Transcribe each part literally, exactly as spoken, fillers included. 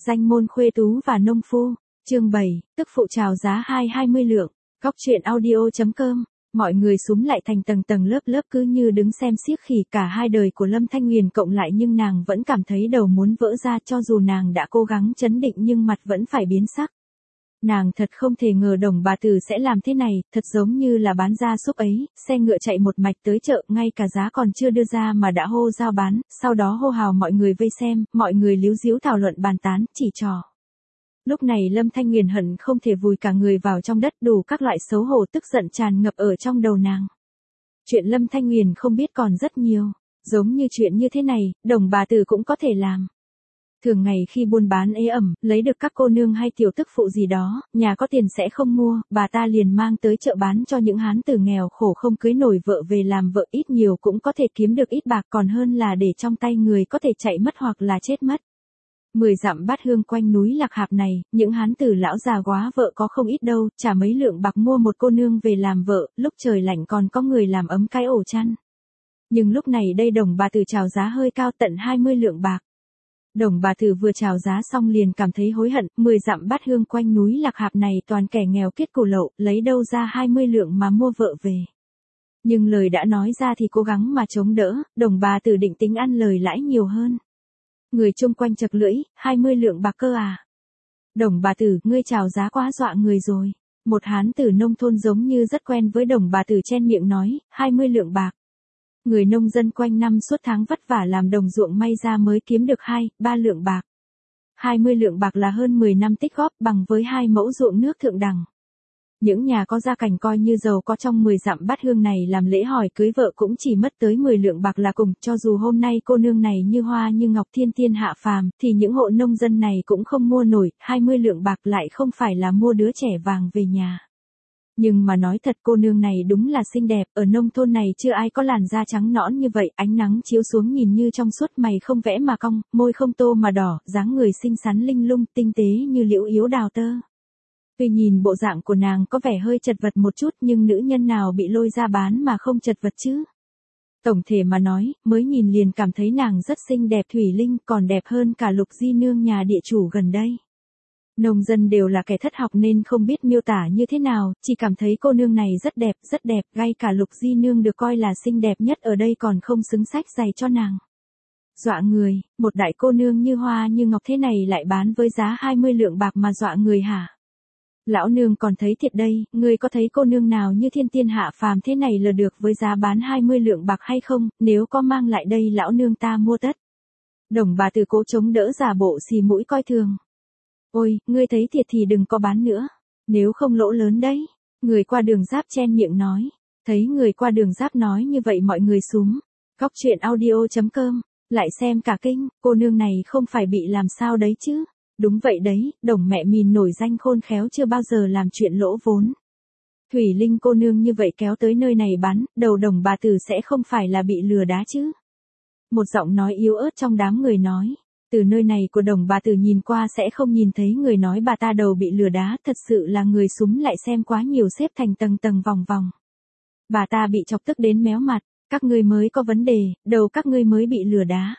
Danh môn khuê tú và nông phu, chương bảy, tức phụ chào giá hai hai mươi lượng, góc truyện audio.com, mọi người súm lại thành tầng tầng lớp lớp cứ như đứng xem xiếc khỉ cả hai đời của Lâm Thanh Huyền cộng lại nhưng nàng vẫn cảm thấy đầu muốn vỡ ra cho dù nàng đã cố gắng trấn định nhưng mặt vẫn phải biến sắc. Nàng thật không thể ngờ Đồng bà tử sẽ làm thế này, thật giống như là bán gia súc ấy, xe ngựa chạy một mạch tới chợ, ngay cả giá còn chưa đưa ra mà đã hô giao bán, sau đó hô hào mọi người vây xem, mọi người líu díu thảo luận bàn tán, chỉ trò. Lúc này Lâm Thanh Huyền hận không thể vùi cả người vào trong đất, đủ các loại xấu hổ tức giận tràn ngập ở trong đầu nàng. Chuyện Lâm Thanh Huyền không biết còn rất nhiều, giống như chuyện như thế này, Đồng bà tử cũng có thể làm. Thường ngày khi buôn bán ế ẩm, lấy được các cô nương hay tiểu tức phụ gì đó, nhà có tiền sẽ không mua, bà ta liền mang tới chợ bán cho những hán tử nghèo khổ không cưới nổi vợ về làm vợ, ít nhiều cũng có thể kiếm được ít bạc, còn hơn là để trong tay người có thể chạy mất hoặc là chết mất. Mười dặm bát hương quanh núi Lạc Hạp này, những hán tử lão già quá vợ có không ít đâu, trả mấy lượng bạc mua một cô nương về làm vợ, lúc trời lạnh còn có người làm ấm cái ổ chăn. Nhưng lúc này đây Đồng bà tử chào giá hơi cao, tận hai mươi lượng bạc. Đồng bà tử vừa chào giá xong liền cảm thấy hối hận, mười dặm bát hương quanh núi Lạc Hạp này toàn kẻ nghèo kiết củ lậu, lấy đâu ra hai mươi lượng mà mua vợ về. Nhưng lời đã nói ra thì cố gắng mà chống đỡ, Đồng bà tử định tính ăn lời lãi nhiều hơn. Người chung quanh chật lưỡi, hai mươi lượng bạc cơ à? Đồng bà tử, ngươi chào giá quá dọa người rồi. Một hán tử nông thôn giống như rất quen với Đồng bà tử chen miệng nói, hai mươi lượng bạc. Người nông dân quanh năm suốt tháng vất vả làm đồng ruộng may ra mới kiếm được hai, ba lượng bạc. hai mươi lượng bạc là hơn mười năm tích góp bằng với hai mẫu ruộng nước thượng đẳng. Những nhà có gia cảnh coi như giàu có trong mười dặm bát hương này làm lễ hỏi cưới vợ cũng chỉ mất tới mười lượng bạc là cùng, cho dù hôm nay cô nương này như hoa như ngọc thiên tiên hạ phàm, thì những hộ nông dân này cũng không mua nổi, hai mươi lượng bạc lại không phải là mua đứa trẻ vàng về nhà. Nhưng mà nói thật cô nương này đúng là xinh đẹp, ở nông thôn này chưa ai có làn da trắng nõn như vậy, ánh nắng chiếu xuống nhìn như trong suốt, mày không vẽ mà cong, môi không tô mà đỏ, dáng người xinh xắn linh lung, tinh tế như liễu yếu đào tơ. Tuy nhìn bộ dạng của nàng có vẻ hơi chật vật một chút nhưng nữ nhân nào bị lôi ra bán mà không chật vật chứ. Tổng thể mà nói, mới nhìn liền cảm thấy nàng rất xinh đẹp thủy linh, còn đẹp hơn cả Lục Di Nương nhà địa chủ gần đây. Nông dân đều là kẻ thất học nên không biết miêu tả như thế nào, chỉ cảm thấy cô nương này rất đẹp, rất đẹp, ngay cả Lục Di Nương được coi là xinh đẹp nhất ở đây còn không xứng sách giày cho nàng. Dọa người, một đại cô nương như hoa như ngọc thế này lại bán với giá hai mươi lượng bạc mà dọa người hả? Lão nương còn thấy thiệt đây, ngươi có thấy cô nương nào như thiên tiên hạ phàm thế này lừa được với giá bán hai mươi lượng bạc hay không, nếu có mang lại đây lão nương ta mua tất. Đồng bà tử cố chống đỡ giả bộ xì mũi coi thường. Ôi, ngươi thấy thiệt thì đừng có bán nữa, nếu không lỗ lớn đấy. Người qua đường giáp chen miệng nói, thấy người qua đường giáp nói như vậy mọi người súm. Góc truyện audio.com, lại xem cả kinh, cô nương này không phải bị làm sao đấy chứ. Đúng vậy đấy, Đồng mẹ mìn nổi danh khôn khéo chưa bao giờ làm chuyện lỗ vốn. Thủy Linh cô nương như vậy kéo tới nơi này bán, đầu Đồng bà tử sẽ không phải là bị lừa đá chứ. Một giọng nói yếu ớt trong đám người nói, từ nơi này của Đồng bà tử nhìn qua sẽ không nhìn thấy người nói bà ta đầu bị lừa đá, thật sự là người súm lại xem quá nhiều xếp thành tầng tầng vòng vòng. Bà ta bị chọc tức đến méo mặt, các ngươi mới có vấn đề, đầu các ngươi mới bị lừa đá.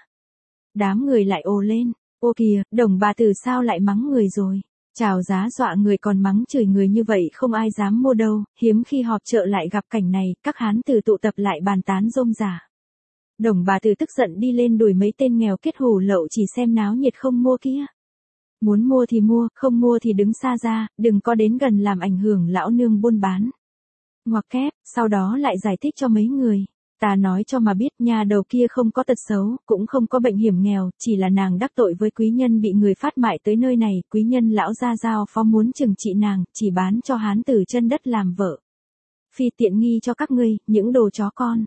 Đám người lại ồ lên. Ô kìa, Đồng bà tử sao lại mắng người rồi? Chào giá dọa người còn mắng chửi người như vậy không ai dám mua đâu, hiếm khi họp chợ lại gặp cảnh này, các hán tử tụ tập lại bàn tán rôm rả. Đồng bà tử tức giận đi lên đuổi mấy tên nghèo kết hủ lậu chỉ xem náo nhiệt không mua kia. Muốn mua thì mua, không mua thì đứng xa ra, đừng có đến gần làm ảnh hưởng lão nương buôn bán. Ngoặc kép, sau đó lại giải thích cho mấy người. Ta nói cho mà biết nhà đầu kia không có tật xấu, cũng không có bệnh hiểm nghèo, chỉ là nàng đắc tội với quý nhân bị người phát mại tới nơi này, quý nhân lão gia giao phó muốn trừng trị nàng, chỉ bán cho hán tử chân đất làm vợ. Phi tiện nghi cho các ngươi, những đồ chó con.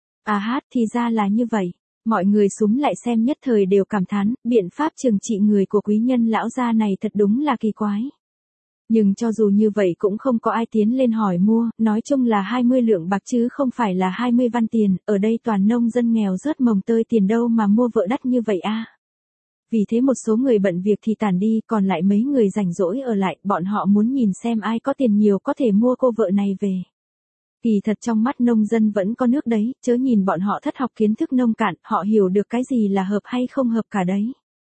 À hát thì ra là như vậy, mọi người súm lại xem nhất thời đều cảm thán, biện pháp trừng trị người của quý nhân lão gia này thật đúng là kỳ quái. Nhưng cho dù như vậy cũng không có ai tiến lên hỏi mua, nói chung là hai mươi lượng bạc chứ không phải là hai mươi văn tiền, ở đây toàn nông dân nghèo rớt mồng tơi tiền đâu mà mua vợ đắt như vậy a. Vì thế một số người bận việc thì tản đi, còn lại mấy người rảnh rỗi ở lại, bọn họ muốn nhìn xem ai có tiền nhiều có thể mua cô vợ này về. Kỳ thật trong mắt nông dân vẫn có nước đấy, chớ nhìn bọn họ thất học kiến thức nông cạn, họ hiểu được cái gì là hợp hay không hợp cả đấy.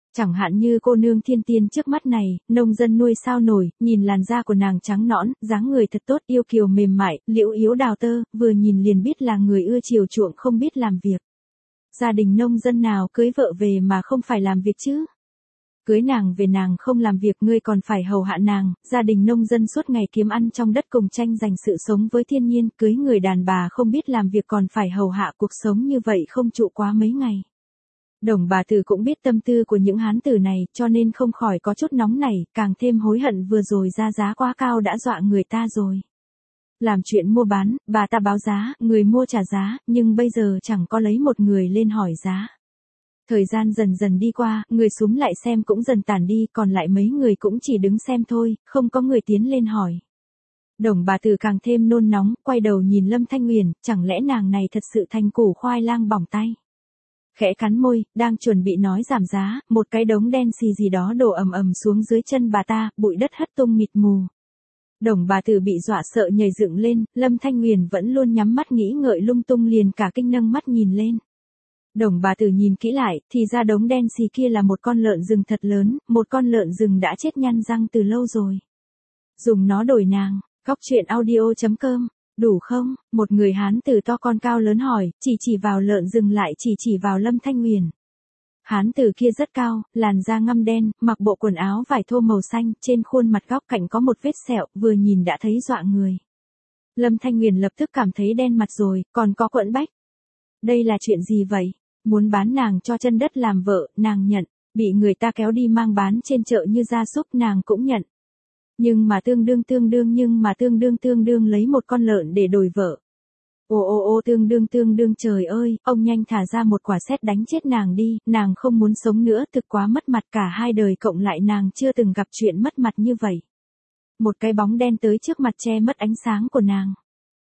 Chẳng hạn như cô nương thiên tiên trước mắt này, nông dân nuôi sao nổi, nhìn làn da của nàng trắng nõn, dáng người thật tốt, yêu kiều mềm mại, liễu yếu đào tơ, vừa nhìn liền biết là người ưa chiều chuộng không biết làm việc. Gia đình nông dân nào cưới vợ về mà không phải làm việc chứ? Cưới nàng về nàng không làm việc ngươi còn phải hầu hạ nàng, gia đình nông dân suốt ngày kiếm ăn trong đất cùng tranh giành sự sống với thiên nhiên, cưới người đàn bà không biết làm việc còn phải hầu hạ, cuộc sống như vậy không trụ quá mấy ngày. Đồng bà tử cũng biết tâm tư của những hán tử này, cho nên không khỏi có chút nóng nảy, càng thêm hối hận vừa rồi ra giá quá cao đã dọa người ta rồi. Làm chuyện mua bán, bà ta báo giá, người mua trả giá, nhưng bây giờ chẳng có lấy một người lên hỏi giá. Thời gian dần dần đi qua, người súm lại xem cũng dần tản đi, còn lại mấy người cũng chỉ đứng xem thôi, không có người tiến lên hỏi. Đồng bà tử càng thêm nôn nóng, quay đầu nhìn Lâm Thanh Nguyền, chẳng lẽ nàng này thật sự thành củ khoai lang bỏng tay. Khẽ cắn môi, đang chuẩn bị nói giảm giá, một cái đống đen xì gì đó đổ ầm ầm xuống dưới chân bà ta, bụi đất hất tung mịt mù. Đồng bà tử bị dọa sợ nhảy dựng lên, Lâm Thanh Nguyền vẫn luôn nhắm mắt nghĩ ngợi lung tung liền cả kinh nâng mắt nhìn lên. Đồng bà tử nhìn kỹ lại, thì ra đống đen xì kia là một con lợn rừng thật lớn, một con lợn rừng đã chết nhăn răng từ lâu rồi. Dùng nó đổi nàng, góc truyện audio chấm com, đủ không? Một người hán tử to con cao lớn hỏi, chỉ chỉ vào lợn rừng lại chỉ chỉ vào Lâm Thanh Nguyền. Hán tử kia rất cao, làn da ngăm đen, mặc bộ quần áo vải thô màu xanh, trên khuôn mặt góc cạnh có một vết sẹo, vừa nhìn đã thấy dọa người. Lâm Thanh Nguyền lập tức cảm thấy đen mặt rồi, còn có quẫn bách. Đây là chuyện gì vậy? Muốn bán nàng cho chân đất làm vợ, nàng nhận, bị người ta kéo đi mang bán trên chợ như gia súc nàng cũng nhận. Nhưng mà tương đương tương đương nhưng mà tương đương tương đương lấy một con lợn để đổi vợ. Ô ô ô tương đương tương đương trời ơi, ông nhanh thả ra một quả sét đánh chết nàng đi, nàng không muốn sống nữa, thực quá mất mặt, cả hai đời cộng lại nàng chưa từng gặp chuyện mất mặt như vậy. Một cái bóng đen tới trước mặt che mất ánh sáng của nàng.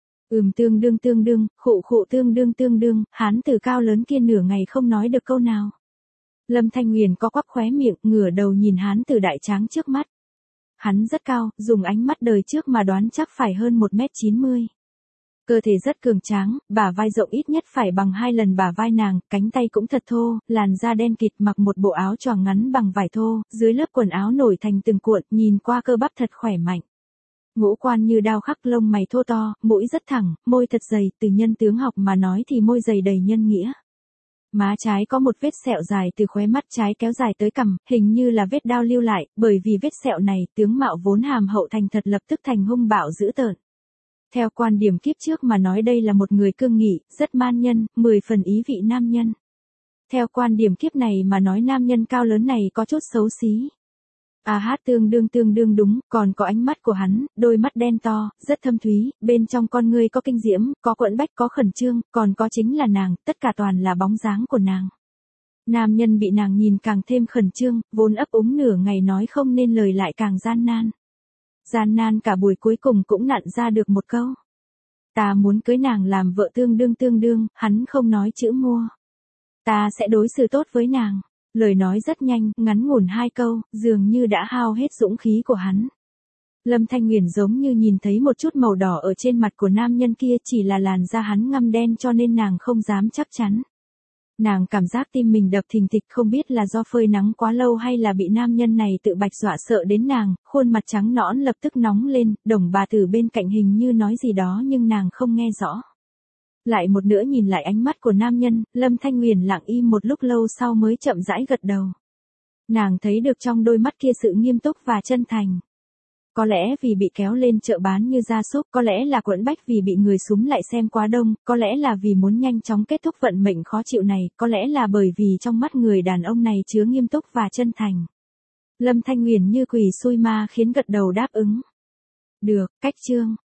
Ừm tương đương tương đương, khụ khụ tương đương tương đương, hán tử cao lớn kia nửa ngày không nói được câu nào. Lâm Thanh Nguyền có quắp khóe miệng, ngửa đầu nhìn hán tử đại tráng trước mắt. Hắn rất cao, dùng ánh mắt đời trước mà đoán chắc phải hơn một mét chín mươi. Cơ thể rất cường tráng, bả vai rộng ít nhất phải bằng hai lần bả vai nàng, cánh tay cũng thật thô, làn da đen kịt, mặc một bộ áo choàng ngắn bằng vải thô, dưới lớp quần áo nổi thành từng cuộn, nhìn qua cơ bắp thật khỏe mạnh. Ngũ quan như đao khắc, lông mày thô to, mũi rất thẳng, môi thật dày, từ nhân tướng học mà nói thì môi dày đầy nhân nghĩa. Má trái có một vết sẹo dài từ khóe mắt trái kéo dài tới cằm, hình như là vết đao lưu lại, bởi vì vết sẹo này, tướng mạo vốn hàm hậu thành thật lập tức thành hung bạo dữ tợn. Theo quan điểm kiếp trước mà nói đây là một người cương nghị, rất man nhân, mười phần ý vị nam nhân. Theo quan điểm kiếp này mà nói nam nhân cao lớn này có chút xấu xí. À hát tương đương tương đương đúng, còn có ánh mắt của hắn, đôi mắt đen to, rất thâm thúy, bên trong con ngươi có kinh diễm, có quẫn bách, có khẩn trương, còn có chính là nàng, tất cả toàn là bóng dáng của nàng. Nam nhân bị nàng nhìn càng thêm khẩn trương, vốn ấp úng nửa ngày nói không nên lời lại càng gian nan. Gian nan cả buổi cuối cùng cũng nặn ra được một câu. Ta muốn cưới nàng làm vợ tương đương tương đương, hắn không nói chữ mua. Ta sẽ đối xử tốt với nàng. Lời nói rất nhanh, ngắn ngủn hai câu, dường như đã hao hết dũng khí của hắn. Lâm Thanh Nguyền giống như nhìn thấy một chút màu đỏ ở trên mặt của nam nhân kia, chỉ là làn da hắn ngăm đen cho nên nàng không dám chắc chắn. Nàng cảm giác tim mình đập thình thịch, không biết là do phơi nắng quá lâu hay là bị nam nhân này tự bạch dọa sợ đến nàng, khuôn mặt trắng nõn lập tức nóng lên, đồng bà tử bên cạnh hình như nói gì đó nhưng nàng không nghe rõ. Lại một nữa nhìn lại ánh mắt của nam nhân, Lâm Thanh Nguyền lặng im một lúc lâu sau mới chậm rãi gật đầu. Nàng thấy được trong đôi mắt kia sự nghiêm túc và chân thành. Có lẽ vì bị kéo lên chợ bán như gia súc, có lẽ là quẫn bách vì bị người súm lại xem quá đông, có lẽ là vì muốn nhanh chóng kết thúc vận mệnh khó chịu này, có lẽ là bởi vì trong mắt người đàn ông này chứa nghiêm túc và chân thành. Lâm Thanh Nguyền như quỷ xui ma khiến gật đầu đáp ứng. Được, cách chương.